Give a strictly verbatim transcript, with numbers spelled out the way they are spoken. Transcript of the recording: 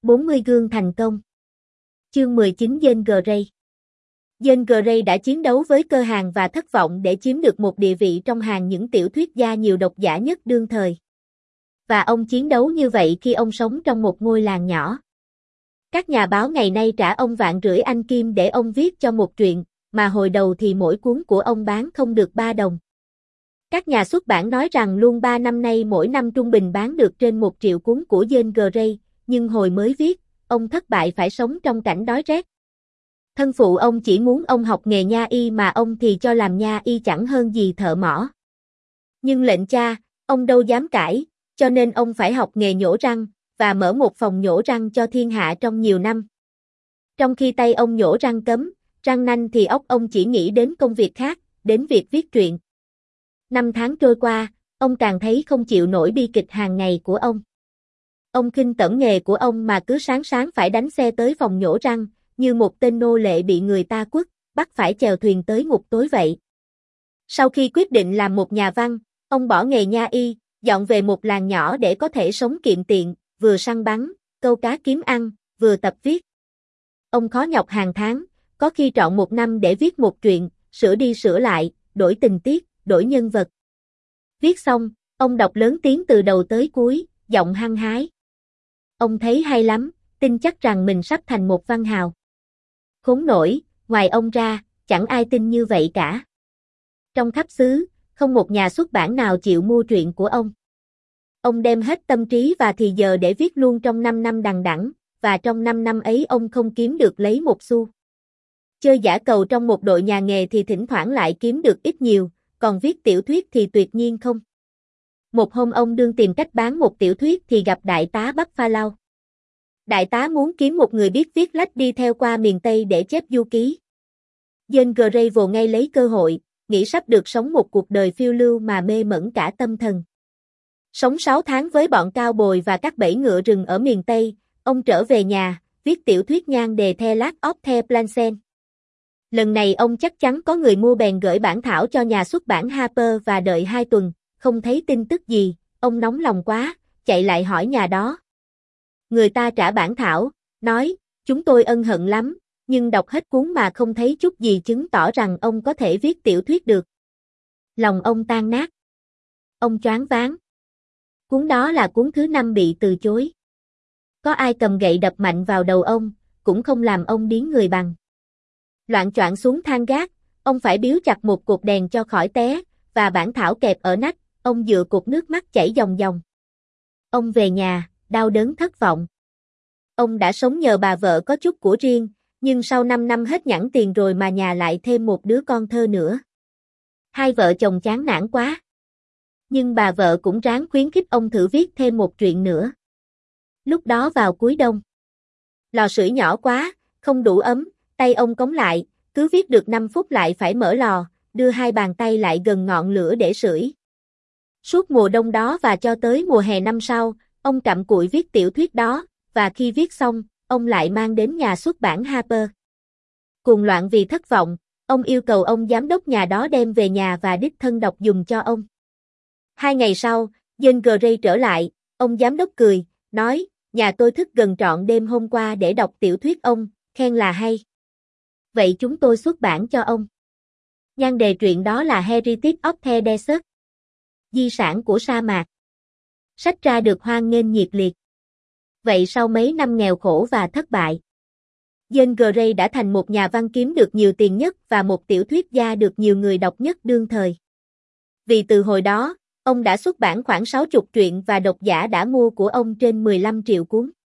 bốn mươi gương thành công. Chương mười chín Jane Grey. Jane Grey đã chiến đấu với Cơ Hàn và thất vọng để chiếm được một địa vị trong hàng những tiểu thuyết gia nhiều độc giả nhất đương thời. Và ông chiến đấu như vậy khi ông sống trong một ngôi làng nhỏ. Các nhà báo ngày nay trả ông vạn rưỡi Anh Kim để ông viết cho một truyện, mà hồi đầu thì mỗi cuốn của ông bán không được ba đồng. Các nhà xuất bản nói rằng luôn ba năm nay mỗi năm trung bình bán được trên một triệu cuốn của Jane Grey, nhưng hồi mới viết, ông thất bại phải sống trong cảnh đói rét. Thân phụ ông chỉ muốn ông học nghề nha y mà ông thì cho làm nha y chẳng hơn gì thợ mỏ. Nhưng lệnh cha, ông đâu dám cãi, cho nên ông phải học nghề nhổ răng, và mở một phòng nhổ răng cho thiên hạ trong nhiều năm. Trong khi tay ông nhổ răng cấm, răng nanh thì óc ông chỉ nghĩ đến công việc khác, đến việc viết truyện. Năm tháng trôi qua, ông càng thấy không chịu nổi bi kịch hàng ngày của ông. Ông khinh tởm nghề của ông mà cứ sáng sáng phải đánh xe tới phòng nhổ răng, như một tên nô lệ bị người ta quất, bắt phải chèo thuyền tới ngục tối vậy. Sau khi quyết định làm một nhà văn, ông bỏ nghề nha y, dọn về một làng nhỏ để có thể sống kiệm tiện, vừa săn bắn, câu cá kiếm ăn, vừa tập viết. Ông khó nhọc hàng tháng, có khi trọn một năm để viết một truyện, sửa đi sửa lại, đổi tình tiết, đổi nhân vật. Viết xong, ông đọc lớn tiếng từ đầu tới cuối, giọng hăng hái. Ông thấy hay lắm, tin chắc rằng mình sắp thành một văn hào. Khốn nổi, ngoài ông ra, chẳng ai tin như vậy cả. Trong khắp xứ, không một nhà xuất bản nào chịu mua truyện của ông. Ông đem hết tâm trí và thì giờ để viết luôn trong năm năm đằng đẵng, và trong năm năm ấy ông không kiếm được lấy một xu. Chơi giả cầu trong một đội nhà nghề thì thỉnh thoảng lại kiếm được ít nhiều, còn viết tiểu thuyết thì tuyệt nhiên không. Một hôm ông đương tìm cách bán một tiểu thuyết thì gặp đại tá Buffalo. Đại tá muốn kiếm một người biết viết lách đi theo qua miền Tây để chép du ký. Jane Grey vồ ngay lấy cơ hội, nghĩ sắp được sống một cuộc đời phiêu lưu mà mê mẩn cả tâm thần. Sống sáu tháng với bọn cao bồi và các bẫy ngựa rừng ở miền Tây, ông trở về nhà, viết tiểu thuyết nhan đề The Last of the Plansen. Lần này ông chắc chắn có người mua bèn gửi bản thảo cho nhà xuất bản Harper và đợi hai tuần, không thấy tin tức gì, ông nóng lòng quá, chạy lại hỏi nhà đó. Người ta trả bản thảo, nói, chúng tôi ân hận lắm, nhưng đọc hết cuốn mà không thấy chút gì chứng tỏ rằng ông có thể viết tiểu thuyết được. Lòng ông tan nát. Ông choáng váng. Cuốn đó là cuốn thứ năm bị từ chối. Có ai cầm gậy đập mạnh vào đầu ông, cũng không làm ông điếng người bằng. Loạng choạng xuống thang gác, ông phải biếu chặt một cột đèn cho khỏi té, và bản thảo kẹp ở nách, ông dựa cột nước mắt chảy dòng dòng. Ông về nhà, đau đớn thất vọng. Ông đã sống nhờ bà vợ có chút của riêng, nhưng sau năm năm hết nhẵn tiền rồi mà nhà lại thêm một đứa con thơ nữa. Hai vợ chồng chán nản quá. Nhưng bà vợ cũng ráng khuyến khích ông thử viết thêm một truyện nữa. Lúc đó vào cuối đông. Lò sưởi nhỏ quá, không đủ ấm, tay ông cống lại, cứ viết được năm phút lại phải mở lò, đưa hai bàn tay lại gần ngọn lửa để sưởi. Suốt mùa đông đó và cho tới mùa hè năm sau, ông cặm cụi viết tiểu thuyết đó, và khi viết xong, ông lại mang đến nhà xuất bản Harper. Cuồng loạn vì thất vọng, ông yêu cầu ông giám đốc nhà đó đem về nhà và đích thân đọc dùng cho ông. Hai ngày sau, Jane Grey trở lại, ông giám đốc cười, nói, nhà tôi thức gần trọn đêm hôm qua để đọc tiểu thuyết ông, khen là hay. Vậy chúng tôi xuất bản cho ông. Nhan đề truyện đó là Heritage of the Desert. Di sản của sa mạc. Sách ra được hoan nghênh nhiệt liệt. Vậy sau mấy năm nghèo khổ và thất bại, Jane Grey đã thành một nhà văn kiếm được nhiều tiền nhất và một tiểu thuyết gia được nhiều người đọc nhất đương thời. Vì từ hồi đó, ông đã xuất bản khoảng sáu mươi truyện và độc giả đã mua của ông trên mười lăm triệu cuốn.